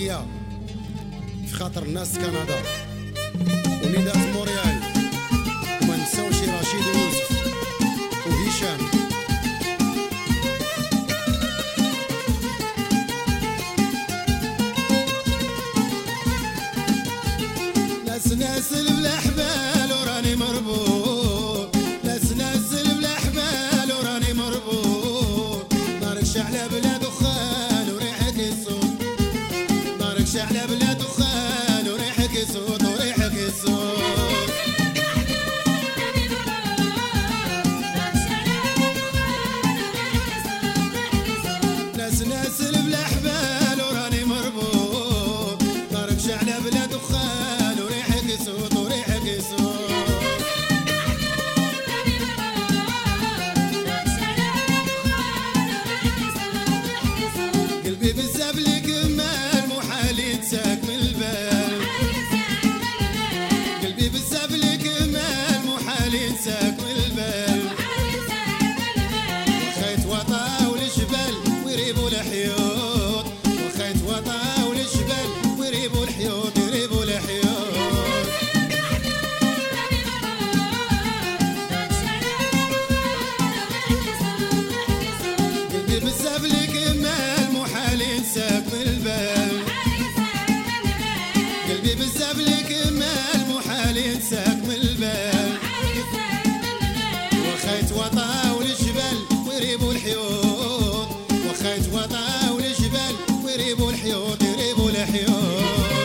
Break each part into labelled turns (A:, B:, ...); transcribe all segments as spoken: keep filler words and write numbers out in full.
A: تحية في خاطر الناس كندا ونداء مونريال، وما نساوش رشيد ويوسف وهشام. ناس ناسل بلا حبال وراني مربوط، ناس ناسل بلا حبال وراني مربوط، نارك شعلة بلا دخان وريحك يصوت، نارك شعلة بلا دخان وريحك يصوت وريحك يصوت. ناس ناسل بلا حبال وراني مربوط، نارك شعلة بلا دخان وريحك يصوت وريحك يصوت. قلبي بزاف لك مال محال ينساك من البال، قلبي بزاف لك مال محال ينساك من البال. وخيت وطا والجبال ويريبوا الحيوط، وخيت وطا والجبال ويريبوا الحيوط يريبوا الحيوط. قلبي بزاف لك مال محال ينساك من البال، قلبي بزاف لك مال محال ينساك من البال. وخيت وطا والجبال ويريبوا الحيوط، وخيت وطا والجبال ويريبوا الحيوط يريبوا الحيوط.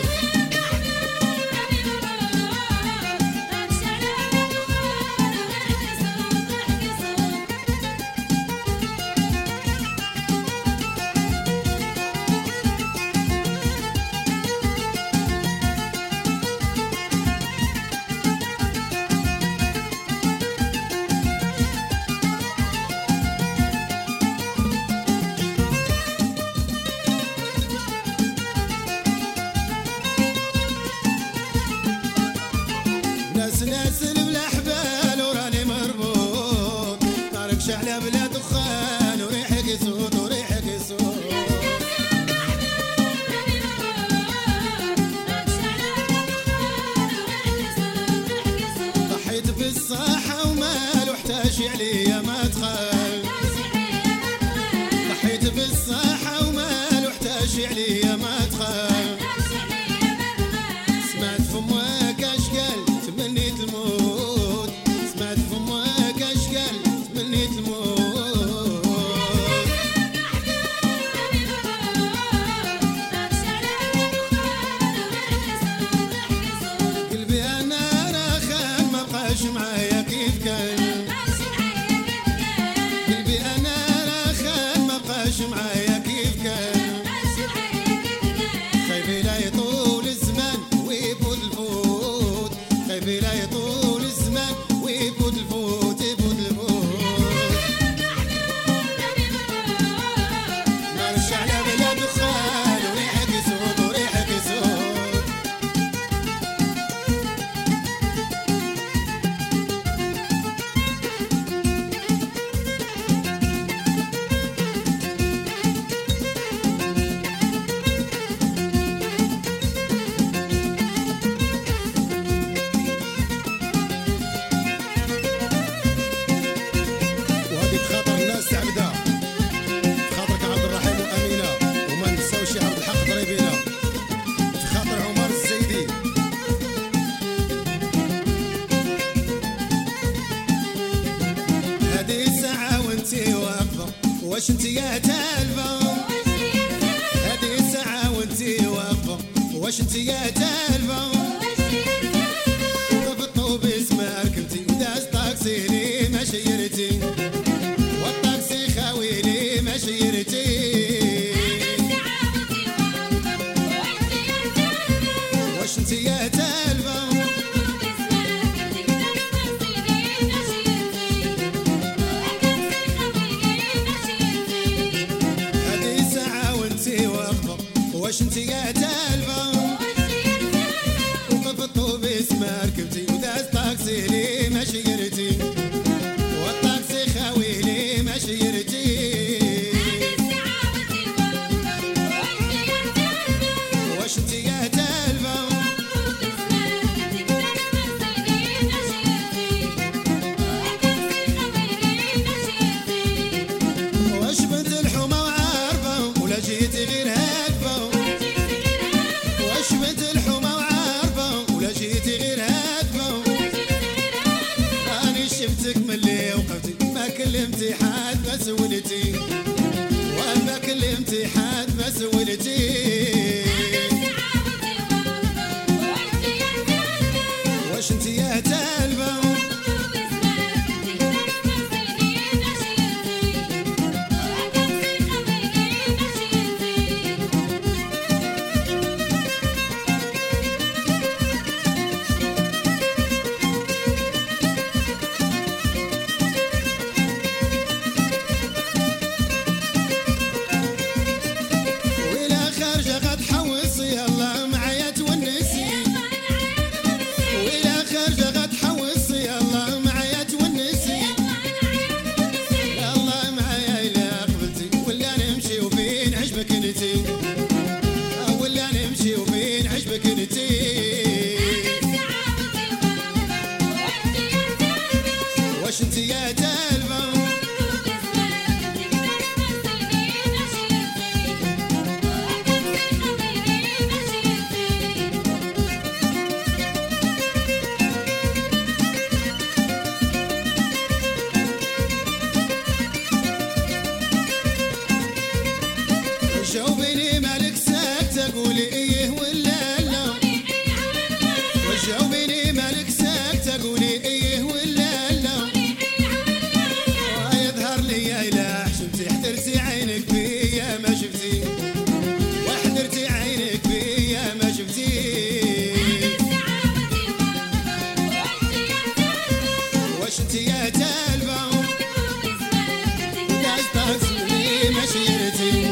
A: ناس ناسل بلا حبال وراني مربوط، نارك شعلة بلا دخان وريحك يصوت وريحك يصوت. ضحيت بالصحة ومال واحتاج عليا ما دخل، ضحيت بالصحة ومال واحتاج عليا ما دخل. سمعت فمك اش قال تمنيت الموت، سمعت فمك اش قال تمنيت الموت. قلبي انا راخان ما بقاش معايا كيف كان، قلبي انا راخان ما بقاش معايا كيف كان. خايفي لا يطول الزمان ويفوت الفوت، خايفي لا يطول الزمان ويفوت الفوت يفوت الفوت. نار الشعلة بلا دخان وريحك يصوت وريحك يصوت. وهذيك خاطر الناس تعبدها، خاطرك عبد الرحيم وامينه، وما نساوش عبد الحق ضريبينا، في خاطر عمر الزيدي. هذه الساعة وانتي واقفة واش انتي يا تالفة، هذه الساعة وانتي واقفة واش انتي يا تالفة. وقف الطوبيس ما ركبتي وداز طاكسي لي ما شيرتي، والطاكسي خاوي لي ما شيرتي. واش انتي يا تالفة، هذه ساعة وانتي واقفة واش انتي يا تالفة. وقف الطوبيس ما ركبتي وداز طاكسي لي ما شيرتي، والطاكسي خاوي لي ما شيرتي. كل امتحان بس ولتي واما كل امتحان بس ولتي واش انت يا تالبه واش انت يا تالبه جاوبيني مالك ساكته قولي ايه ولا لا وجاوبيني مالك ساكته قولي ايه ولا لا يظهر لي يا اله شفتي حضرتي عينك بيا ما شفتي وحضرتي عينك بيا ما شفتي واش انت يا تالبه داز داز لي ما شيرتي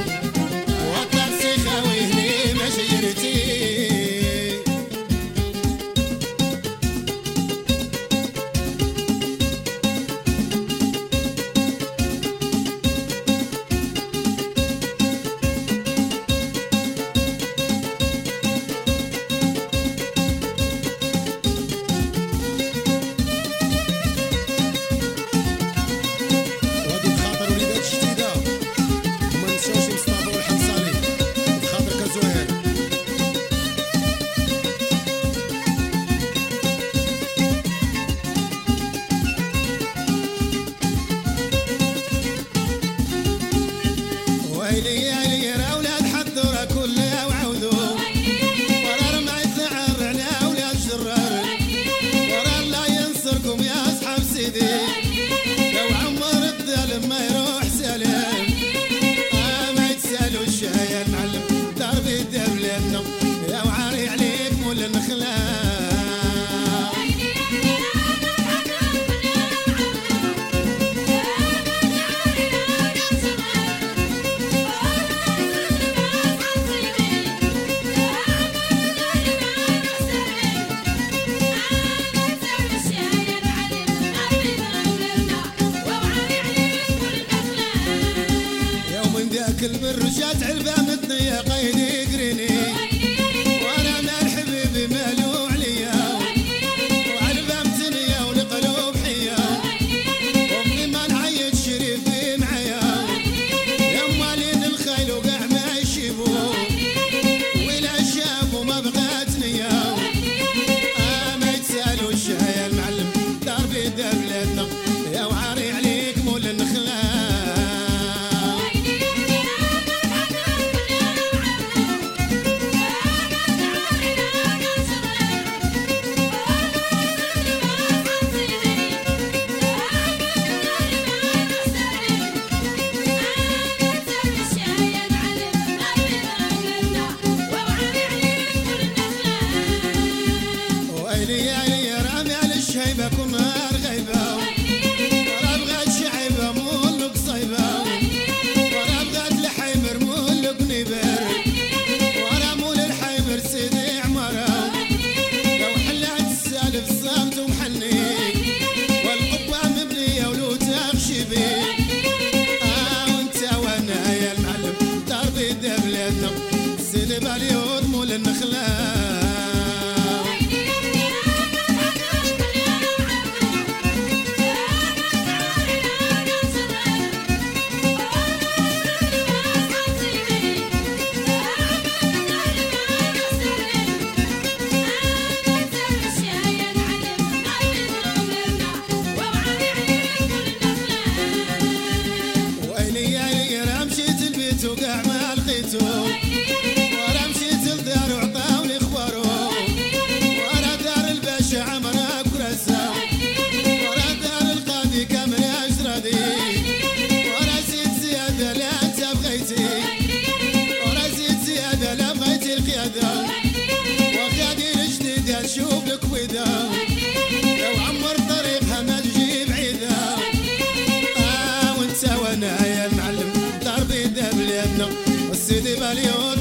A: ويلي يا لي اولاد حضروا كلها وعوذوا ورا رمع الثعر على اولاد شرار ورا الله ينصركم يا اصحاب سيدي لو عمر الظالم ما يروح سلام آه ما يتسالوا الشاي المعلم دربي دبلنا لو عاري عليك مول النخلان البر جات علبه متنيه قيدي قريني وانا مع الحبيب مالو عليا وعلبه متنيه والقلوب حيه وامي ما نعيط شريفي معايا يا مالين الخيل وقع ما يشيبوا ولا شافوا ما بغات نيه آه ما يتسالوا الشاي المعلم دربي دبلتنا يا وعاري عليك مول النخلان شايبه كنار غيبه ورا بغات شعيبه مولك صيبه ورا بغات الحيمر مولك نبر ورا مول الحيمر سيدي عمره لو حلات السالف صامت ومحني والقبه مبنيه ولو تخشبي اه وانت وانا يا المعلم دربي دبلتنا سيدي باليود مول النخلان زيادة وخادي الجديد نشوف لك ودا لو عمر طريقها ما تجي بعيدة اه وانت وانا يا المعلم دربي دا بلادنا والسيدي باليوم